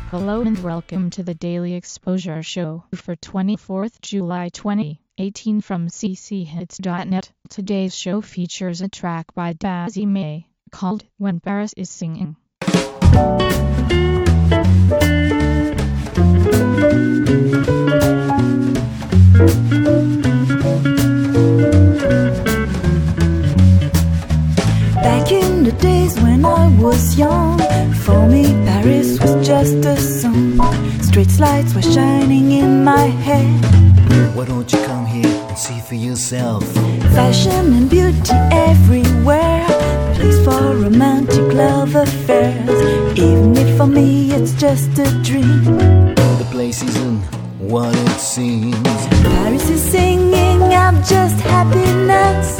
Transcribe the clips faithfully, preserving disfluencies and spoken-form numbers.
Hello and welcome to the Daily Exposure Show for twenty-fourth July twenty eighteen from c c hits dot net. Today's show features a track by Dazzy May called When Paris is Singing. Back in the days when I was young, for me Paris was just a song. Street lights were shining in my head. Why don't you come here and see for yourself? Fashion and beauty everywhere, place for romantic love affairs. Even if for me it's just a dream, The place isn't what it seems. Paris is singing, I'm just happiness.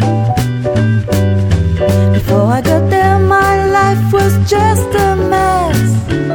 Before I got there my life was just a mess.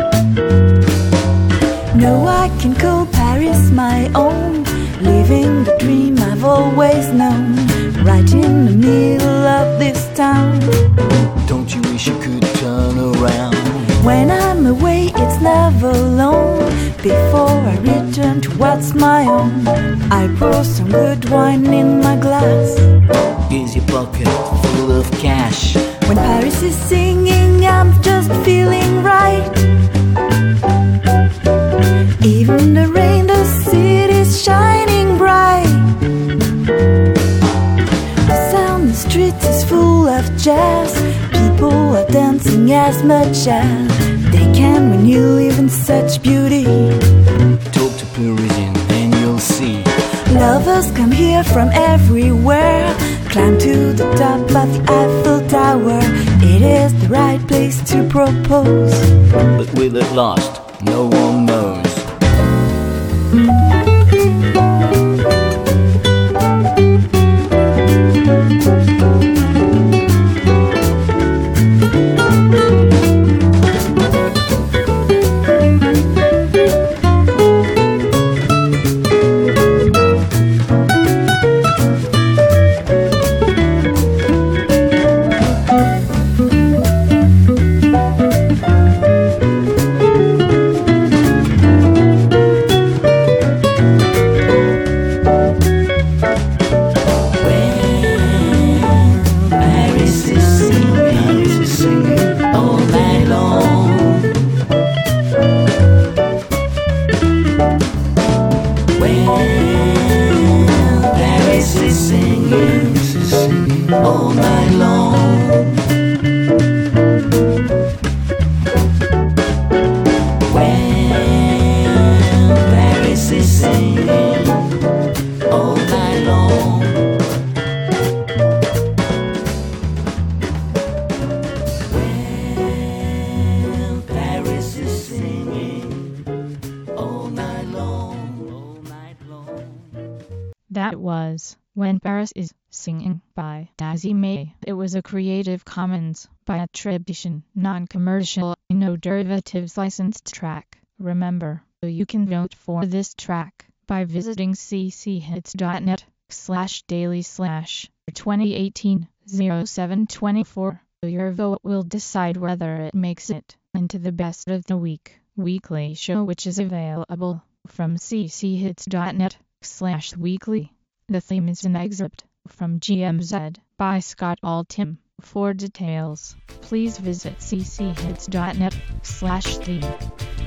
Now I can call Paris my own, living the dream I've always known, right in the middle of this town. Don't you wish you could turn around? When I'm away it's never long. Before I return to what's my own, I pour some good wine in my glass. Is your pocket full of cash? When Paris is singing I'm just feeling right. Even the rain, the city's shining bright. The sound, the streets is full of jazz. People are dancing as much as they can when you live in such beauty. Talk to Parisian and you'll see. Lovers come here from everywhere, climb to the top of the Eiffel Tower. It is the right place to propose, But will it last? No one knows. Paris is singing all night long. When Paris is singing all night long. When Paris is singing all night long, all night long. That was When Paris is Singing by Dazzy May. It was a Creative Commons by attribution, non-commercial, no derivatives licensed track. Remember, you can vote for this track by visiting c c hits dot net slash daily slash twenty eighteen oh seven twenty-four. Your vote will decide whether it makes it into the best of the week weekly show, which is available from c c hits dot net slash weekly. The theme is an excerpt from G M Z by Scott Altham. For details, please visit c c hits dot net slash theme.